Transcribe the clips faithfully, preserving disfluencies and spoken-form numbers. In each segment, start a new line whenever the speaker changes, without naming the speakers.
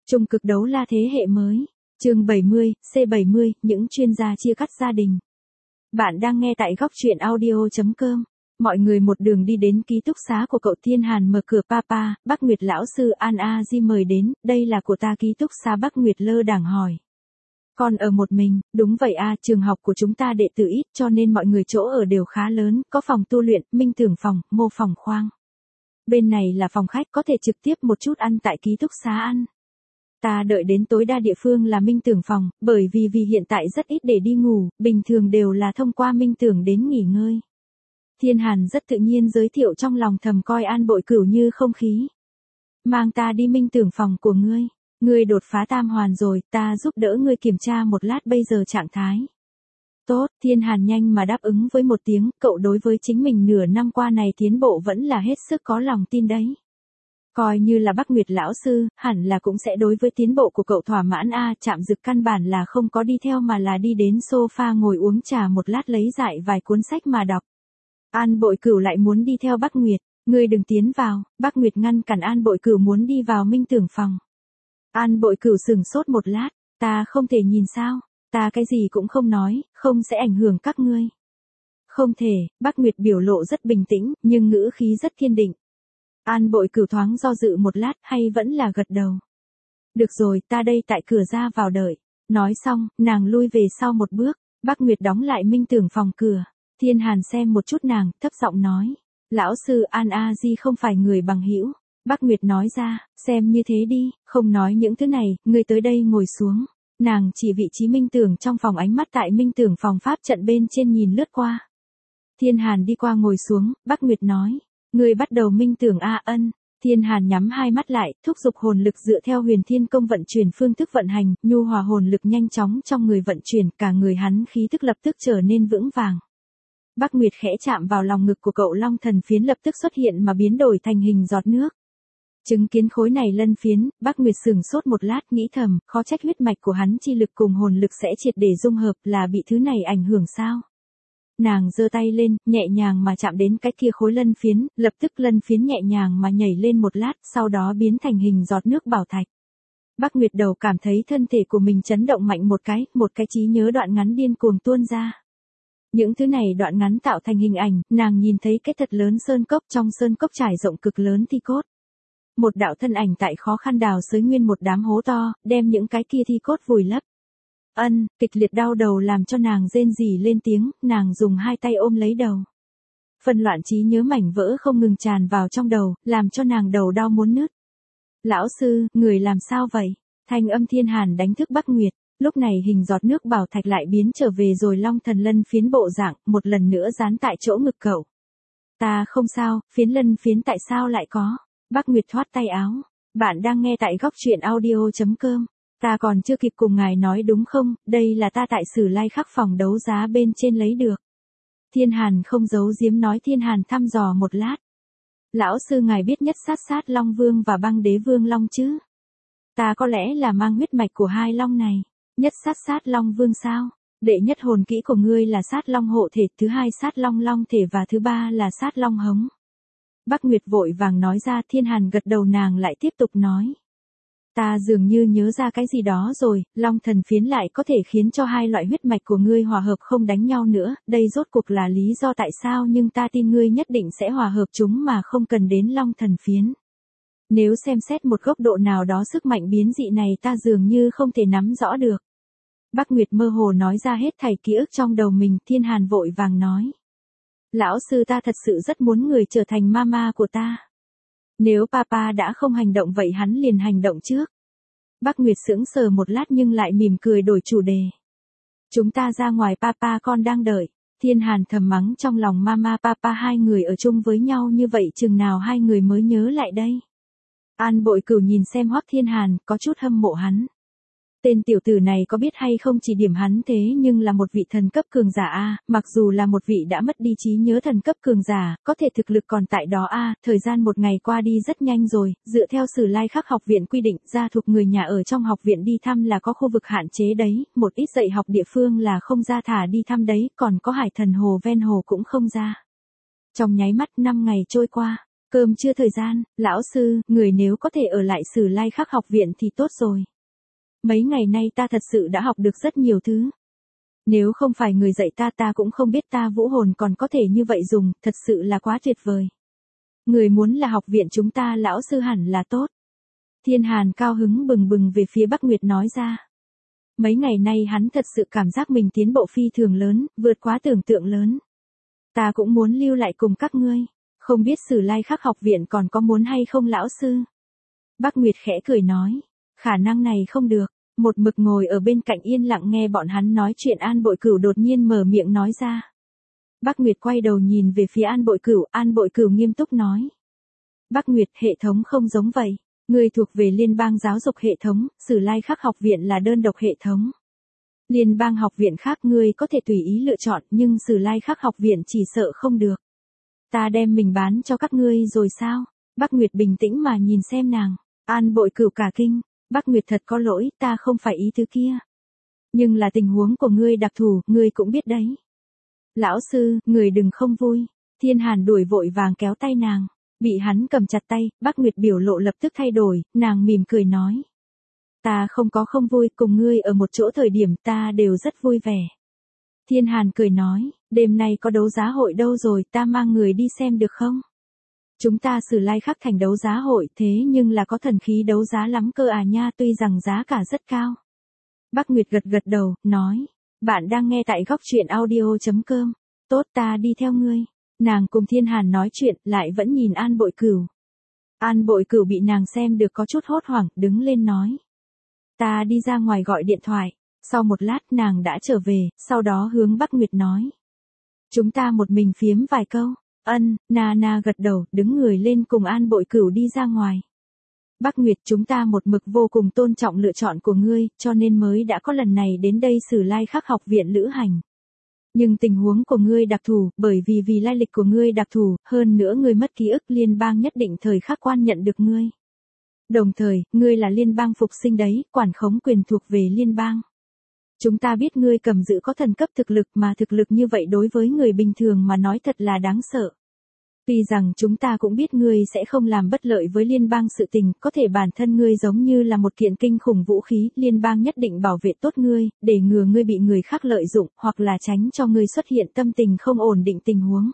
Trung cực đấu la thế hệ mới. Chương bảy mươi, C bảy mươi, những chuyên gia chia cắt gia đình. Bạn đang nghe tại góc truyện audio chấm com. Mọi người một đường đi đến ký túc xá của cậu Thiên Hàn mở cửa papa, Bắc Nguyệt lão sư An A Di mời đến, đây là của ta ký túc xá. Bắc Nguyệt lơ đảng hỏi. Con ở một mình, đúng vậy a, trường học của chúng ta đệ tử ít cho nên mọi người chỗ ở đều khá lớn, có phòng tu luyện, minh tưởng phòng, mô phòng khoang. Bên này là phòng khách có thể trực tiếp một chút ăn tại ký túc xá ăn. Ta đợi đến tối đa địa phương là minh tưởng phòng, bởi vì vì hiện tại rất ít để đi ngủ, bình thường đều là thông qua minh tưởng đến nghỉ ngơi. Thiên Hàn rất tự nhiên giới thiệu, trong lòng thầm coi An Bội Cửu như không khí. Mang ta đi minh tưởng phòng của ngươi, ngươi đột phá tam hoàn rồi, ta giúp đỡ ngươi kiểm tra một lát bây giờ trạng thái. Tốt, Thiên Hàn nhanh mà đáp ứng với một tiếng, cậu đối với chính mình nửa năm qua này tiến bộ vẫn là hết sức có lòng tin đấy. Coi như là Bắc Nguyệt lão sư, hẳn là cũng sẽ đối với tiến bộ của cậu thỏa mãn a. Trạm Dực căn bản là không có đi theo mà là đi đến sofa ngồi uống trà một lát, lấy dại vài cuốn sách mà đọc. An Bội Cửu lại muốn đi theo Bắc Nguyệt, ngươi đừng tiến vào. Bắc Nguyệt ngăn cản An Bội Cửu muốn đi vào minh tưởng phòng. An Bội Cửu sừng sốt một lát, ta không thể nhìn sao, ta cái gì cũng không nói, không sẽ ảnh hưởng các ngươi. Không thể, Bắc Nguyệt biểu lộ rất bình tĩnh, nhưng ngữ khí rất kiên định. An Bội Cửu thoáng do dự một lát, hay vẫn là gật đầu. Được rồi, ta đây tại cửa ra vào đợi. Nói xong, nàng lui về sau một bước, Bắc Nguyệt đóng lại minh tưởng phòng cửa. Thiên Hàn xem một chút nàng, thấp giọng nói. Lão sư An A Di không phải người bằng hữu. Bắc Nguyệt nói ra, xem như thế đi, không nói những thứ này, ngươi tới đây ngồi xuống. Nàng chỉ vị trí minh tưởng trong phòng, ánh mắt tại minh tưởng phòng pháp trận bên trên nhìn lướt qua. Thiên Hàn đi qua ngồi xuống, Bắc Nguyệt nói. Ngươi bắt đầu minh tưởng a. Ân. Thiên Hàn nhắm hai mắt lại, thúc giục hồn lực dựa theo Huyền Thiên Công vận chuyển phương thức vận hành, nhu hòa hồn lực nhanh chóng trong người vận chuyển, cả người hắn khí tức lập tức trở nên vững vàng. Bắc Nguyệt khẽ chạm vào lòng ngực của cậu, long thần phiến lập tức xuất hiện mà biến đổi thành hình giọt nước. Chứng kiến khối này lân phiến, Bắc Nguyệt sửng sốt một lát, nghĩ thầm, khó trách huyết mạch của hắn chi lực cùng hồn lực sẽ triệt để dung hợp, là bị thứ này ảnh hưởng sao? Nàng giơ tay lên, nhẹ nhàng mà chạm đến cái kia khối lân phiến, lập tức lân phiến nhẹ nhàng mà nhảy lên một lát, sau đó biến thành hình giọt nước bảo thạch. Bắc Nguyệt đầu cảm thấy thân thể của mình chấn động mạnh một cái, một cái trí nhớ đoạn ngắn điên cuồng tuôn ra. Những thứ này đoạn ngắn tạo thành hình ảnh, nàng nhìn thấy cái thật lớn sơn cốc, trong sơn cốc trải rộng cực lớn thi cốt. Một đạo thân ảnh tại khó khăn đào xới nguyên một đám hố to, đem những cái kia thi cốt vùi lấp. Ân, kịch liệt đau đầu làm cho nàng rên rỉ lên tiếng, nàng dùng hai tay ôm lấy đầu. Phần loạn trí nhớ mảnh vỡ không ngừng tràn vào trong đầu, làm cho nàng đầu đau muốn nứt. Lão sư, người làm sao vậy? Thanh âm Thiên Hàn đánh thức Bắc Nguyệt, lúc này hình giọt nước bảo thạch lại biến trở về rồi long thần lân phiến bộ dạng, một lần nữa dán tại chỗ ngực cậu. Ta không sao, phiến lân phiến tại sao lại có? Bắc Nguyệt thoát tay áo. Bạn đang nghe tại góc truyện audio chấm com. Ta còn chưa kịp cùng ngài nói đúng không, đây là ta tại Sử Lai Khắc phòng đấu giá bên trên lấy được. Thiên Hàn không giấu giếm nói. Thiên Hàn thăm dò một lát. Lão sư ngài biết nhất sát sát Long Vương và Băng Đế Vương Long chứ? Ta có lẽ là mang huyết mạch của hai long này. Nhất sát sát Long Vương sao? Đệ nhất hồn kỹ của ngươi là sát long hộ thể, thứ hai sát long long thể và thứ ba là sát long hống. Bắc Nguyệt vội vàng nói ra. Thiên Hàn gật đầu, nàng lại tiếp tục nói. Ta dường như nhớ ra cái gì đó rồi, long thần phiến lại có thể khiến cho hai loại huyết mạch của ngươi hòa hợp không đánh nhau nữa, đây rốt cuộc là lý do tại sao, nhưng ta tin ngươi nhất định sẽ hòa hợp chúng mà không cần đến long thần phiến. Nếu xem xét một góc độ nào đó sức mạnh biến dị này ta dường như không thể nắm rõ được. Bắc Nguyệt mơ hồ nói ra hết thảy ký ức trong đầu mình. Thiên Hàn vội vàng nói. Lão sư ta thật sự rất muốn người trở thành mama của ta. Nếu papa đã không hành động vậy hắn liền hành động trước. Bắc Nguyệt sững sờ một lát nhưng lại mỉm cười đổi chủ đề. Chúng ta ra ngoài, papa con đang đợi. Thiên Hàn thầm mắng trong lòng, mama papa hai người ở chung với nhau như vậy chừng nào hai người mới nhớ lại đây. An Bội Cửu nhìn xem Hoắc Thiên Hàn, có chút hâm mộ hắn. Tên tiểu tử này có biết hay không chỉ điểm hắn thế nhưng là một vị thần cấp cường giả a, mặc dù là một vị đã mất đi trí nhớ thần cấp cường giả, có thể thực lực còn tại đó a, thời gian một ngày qua đi rất nhanh rồi, dựa theo Sử Lai Khắc học viện quy định, gia thuộc người nhà ở trong học viện đi thăm là có khu vực hạn chế đấy, một ít dạy học địa phương là không ra thả đi thăm đấy, còn có Hải Thần Hồ ven hồ cũng không ra. Trong nháy mắt năm ngày trôi qua, Cơm trưa thời gian, lão sư, người nếu có thể ở lại Sử Lai Khắc học viện thì tốt rồi. Mấy ngày nay ta thật sự đã học được rất nhiều thứ. Nếu không phải người dạy ta ta cũng không biết ta vũ hồn còn có thể như vậy dùng, thật sự là quá tuyệt vời. Người muốn là học viện chúng ta lão sư hẳn là tốt. Thiên Hàn cao hứng bừng bừng về phía Bắc Nguyệt nói ra. Mấy ngày nay hắn thật sự cảm giác mình tiến bộ phi thường lớn, vượt quá tưởng tượng lớn. Ta cũng muốn lưu lại cùng các ngươi, không biết Sử Lai Khắc học viện còn có muốn hay không lão sư. Bắc Nguyệt khẽ cười nói, khả năng này không được. Một mực ngồi ở bên cạnh yên lặng nghe bọn hắn nói chuyện An Bội Cửu đột nhiên mở miệng nói ra. Bắc Nguyệt quay đầu nhìn về phía An Bội Cửu, An Bội Cửu nghiêm túc nói. Bắc Nguyệt, hệ thống không giống vậy. Ngươi thuộc về liên bang giáo dục hệ thống, Sử Lai Khắc học viện là đơn độc hệ thống. Liên bang học viện khác ngươi có thể tùy ý lựa chọn nhưng Sử Lai Khắc học viện chỉ sợ không được. Ta đem mình bán cho các ngươi rồi sao? Bắc Nguyệt bình tĩnh mà nhìn xem nàng. An Bội Cửu cả kinh. Bắc Nguyệt thật có lỗi, ta không phải ý thứ kia. Nhưng là tình huống của ngươi đặc thù, ngươi cũng biết đấy. Lão sư, người đừng không vui. Thiên Hàn đuổi vội vàng kéo tay nàng. Bị hắn cầm chặt tay, Bắc Nguyệt biểu lộ lập tức thay đổi, nàng mỉm cười nói. Ta không có không vui, cùng ngươi ở một chỗ thời điểm ta đều rất vui vẻ. Thiên Hàn cười nói, đêm nay có đấu giá hội đâu rồi, ta mang người đi xem được không? Chúng ta Sử Lai Khắc thành đấu giá hội thế nhưng là có thần khí đấu giá lắm cơ à nha, tuy rằng giá cả rất cao. Bắc Nguyệt gật gật đầu, nói, bạn đang nghe tại góc truyện audio.com, tốt ta đi theo ngươi. Nàng cùng Thiên Hàn nói chuyện, lại vẫn nhìn An Bội Cửu. An Bội Cửu bị nàng xem được có chút hốt hoảng, đứng lên nói. Ta đi ra ngoài gọi điện thoại, sau một lát nàng đã trở về, sau đó hướng Bắc Nguyệt nói. Chúng ta một mình phiếm vài câu. Ân, Na Na gật đầu, đứng người lên cùng An Bội Cửu đi ra ngoài. Bắc Nguyệt, chúng ta một mực vô cùng tôn trọng lựa chọn của ngươi, cho nên mới đã có lần này đến đây Sử Lai Khắc học viện lữ hành. Nhưng tình huống của ngươi đặc thù, bởi vì vì lai lịch của ngươi đặc thù, hơn nữa ngươi mất ký ức liên bang nhất định thời khắc quan nhận được ngươi. Đồng thời, ngươi là liên bang phục sinh đấy, quản khống quyền thuộc về liên bang. Chúng ta biết ngươi cầm giữ có thần cấp thực lực mà thực lực như vậy đối với người bình thường mà nói thật là đáng sợ. Tuy rằng chúng ta cũng biết ngươi sẽ không làm bất lợi với liên bang sự tình, có thể bản thân ngươi giống như là một kiện kinh khủng vũ khí, liên bang nhất định bảo vệ tốt ngươi, để ngừa ngươi bị người khác lợi dụng, hoặc là tránh cho ngươi xuất hiện tâm tình không ổn định tình huống.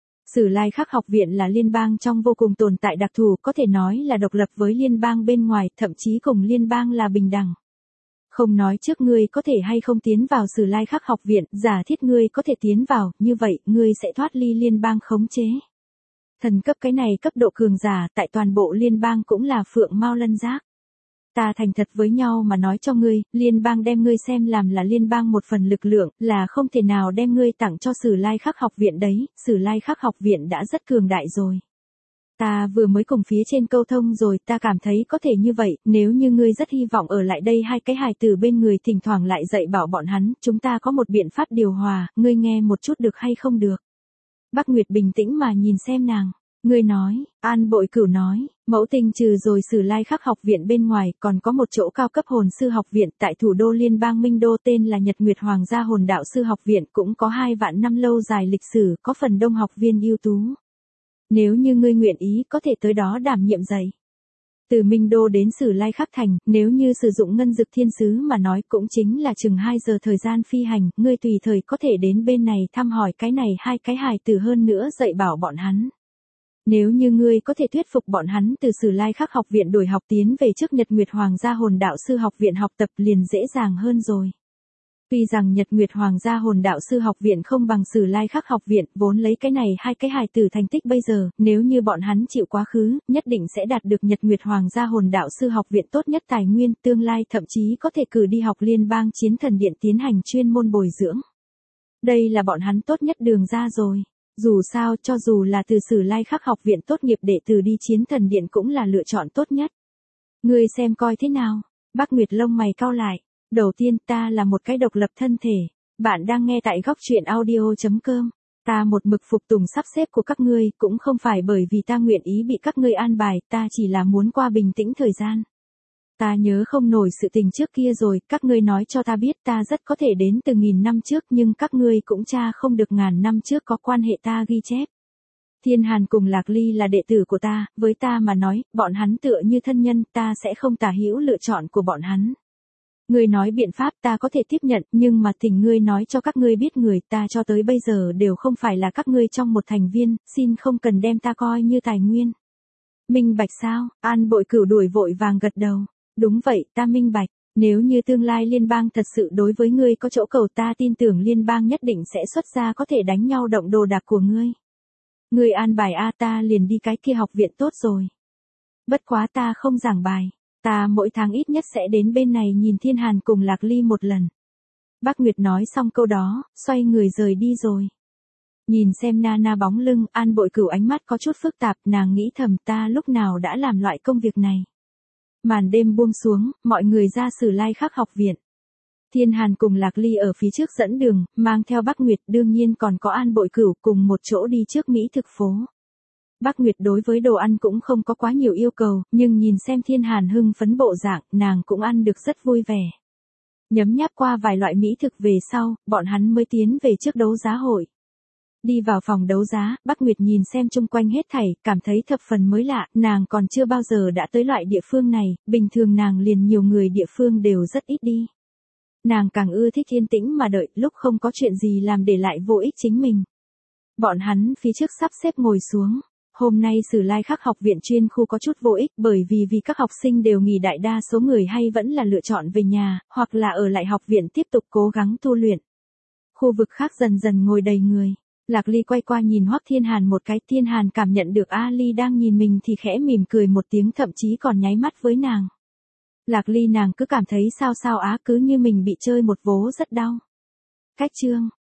Sử Lai Khắc học viện là liên bang trong vô cùng tồn tại đặc thù, có thể nói là độc lập với liên bang bên ngoài, thậm chí cùng liên bang là bình đẳng. Không nói trước ngươi có thể hay không tiến vào Sử Lai Khắc học viện, giả thiết ngươi có thể tiến vào, như vậy, ngươi sẽ thoát ly liên bang khống chế. Thần cấp cái này cấp độ cường giả, tại toàn bộ liên bang cũng là phượng mao lân giác. Ta thành thật với nhau mà nói cho ngươi, liên bang đem ngươi xem làm là liên bang một phần lực lượng, là không thể nào đem ngươi tặng cho Sử Lai Khắc học viện đấy, Sử Lai Khắc học viện đã rất cường đại rồi. Ta vừa mới cùng phía trên câu thông rồi, ta cảm thấy có thể như vậy, nếu như ngươi rất hy vọng ở lại đây hai cái hài tử bên người thỉnh thoảng lại dạy bảo bọn hắn, chúng ta có một biện pháp điều hòa, ngươi nghe một chút được hay không được. Bắc Nguyệt bình tĩnh mà nhìn xem nàng, ngươi nói, An Bội Cửu nói, mẫu tinh trừ rồi Sử Lai Khắc học viện bên ngoài, còn có một chỗ cao cấp hồn sư học viện tại thủ đô liên bang Minh Đô tên là Nhật Nguyệt Hoàng gia hồn đạo sư học viện, cũng có hai vạn năm lâu dài lịch sử, có phần đông học viên ưu tú. Nếu như ngươi nguyện ý có thể tới đó đảm nhiệm dạy. Từ Minh Đô đến Sử Lai Khắc thành, nếu như sử dụng ngân dực thiên sứ mà nói cũng chính là chừng hai giờ thời gian phi hành, ngươi tùy thời có thể đến bên này thăm hỏi cái này hai cái hài tử hơn nữa dạy bảo bọn hắn. Nếu như ngươi có thể thuyết phục bọn hắn từ Sử Lai Khắc học viện đổi học tiến về trước Nhật Nguyệt Hoàng gia hồn đạo sư học viện học tập liền dễ dàng hơn rồi. Tuy rằng Nhật Nguyệt Hoàng gia hồn đạo sư học viện không bằng Sử Lai Khắc học viện, vốn lấy cái này hai cái hài tử thành tích bây giờ, nếu như bọn hắn chịu quá khứ, nhất định sẽ đạt được Nhật Nguyệt Hoàng gia hồn đạo sư học viện tốt nhất tài nguyên, tương lai thậm chí có thể cử đi học liên bang chiến thần điện tiến hành chuyên môn bồi dưỡng. Đây là bọn hắn tốt nhất đường ra rồi. Dù sao, cho dù là từ Sử Lai Khắc học viện tốt nghiệp đệ tử đi chiến thần điện cũng là lựa chọn tốt nhất. Ngươi xem coi thế nào? Bắc Nguyệt lông mày cau lại. Đầu tiên, ta là một cái độc lập thân thể. Bạn đang nghe tại góc truyện audio.com. Ta một mực phục tùng sắp xếp của các ngươi, cũng không phải bởi vì ta nguyện ý bị các ngươi an bài, ta chỉ là muốn qua bình tĩnh thời gian. Ta nhớ không nổi sự tình trước kia rồi, các ngươi nói cho ta biết ta rất có thể đến từ nghìn năm trước nhưng các ngươi cũng tra không được ngàn năm trước có quan hệ ta ghi chép. Thiên Hàn cùng Lạc Ly là đệ tử của ta, với ta mà nói, bọn hắn tựa như thân nhân, ta sẽ không tả hữu lựa chọn của bọn hắn. Ngươi nói biện pháp ta có thể tiếp nhận, nhưng mà thỉnh ngươi nói cho các ngươi biết người ta cho tới bây giờ đều không phải là các ngươi trong một thành viên, xin không cần đem ta coi như tài nguyên. Minh bạch sao? An Bội Cửu đuổi vội vàng gật đầu. Đúng vậy, ta minh bạch. Nếu như tương lai liên bang thật sự đối với ngươi có chỗ cầu, ta tin tưởng liên bang nhất định sẽ xuất ra có thể đánh nhau động đồ đạc của ngươi. Ngươi an bài a, ta liền đi cái kia học viện tốt rồi. Bất quá ta không giảng bài, ta mỗi tháng ít nhất sẽ đến bên này nhìn Thiên Hàn cùng Lạc Ly một lần. Bác Nguyệt nói xong câu đó, xoay người rời đi rồi. Nhìn xem Nana bóng lưng, An Bội Cửu ánh mắt có chút phức tạp, nàng nghĩ thầm ta lúc nào đã làm loại công việc này. Màn đêm buông xuống, mọi người ra Sử Lai Khắc học viện. Thiên Hàn cùng Lạc Ly ở phía trước dẫn đường, mang theo Bác Nguyệt, đương nhiên còn có An Bội Cửu cùng một chỗ đi trước Mỹ thực phố. Bác Nguyệt đối với đồ ăn cũng không có quá nhiều yêu cầu, nhưng nhìn xem Thiên Hàn hưng phấn bộ dạng, nàng cũng ăn được rất vui vẻ. Nhấm nháp qua vài loại mỹ thực về sau, bọn hắn mới tiến về trước đấu giá hội. Đi vào phòng đấu giá, Bác Nguyệt nhìn xem chung quanh hết thảy, cảm thấy thập phần mới lạ, nàng còn chưa bao giờ đã tới loại địa phương này, bình thường nàng liền nhiều người địa phương đều rất ít đi. Nàng càng ưa thích yên tĩnh mà đợi, lúc không có chuyện gì làm để lại vô ích chính mình. Bọn hắn phía trước sắp xếp ngồi xuống. Hôm nay Sử Lai Khắc học viện chuyên khu có chút vô ích, bởi vì vì các học sinh đều nghỉ, đại đa số người hay vẫn là lựa chọn về nhà, hoặc là ở lại học viện tiếp tục cố gắng tu luyện. Khu vực khác dần dần ngồi đầy người. Lạc Ly quay qua nhìn Hoắc Thiên Hàn một cái, Thiên Hàn cảm nhận được A Ly đang nhìn mình thì khẽ mỉm cười một tiếng, thậm chí còn nháy mắt với nàng. Lạc Ly nàng cứ cảm thấy sao sao á, cứ như mình bị chơi một vố rất đau. Cách chương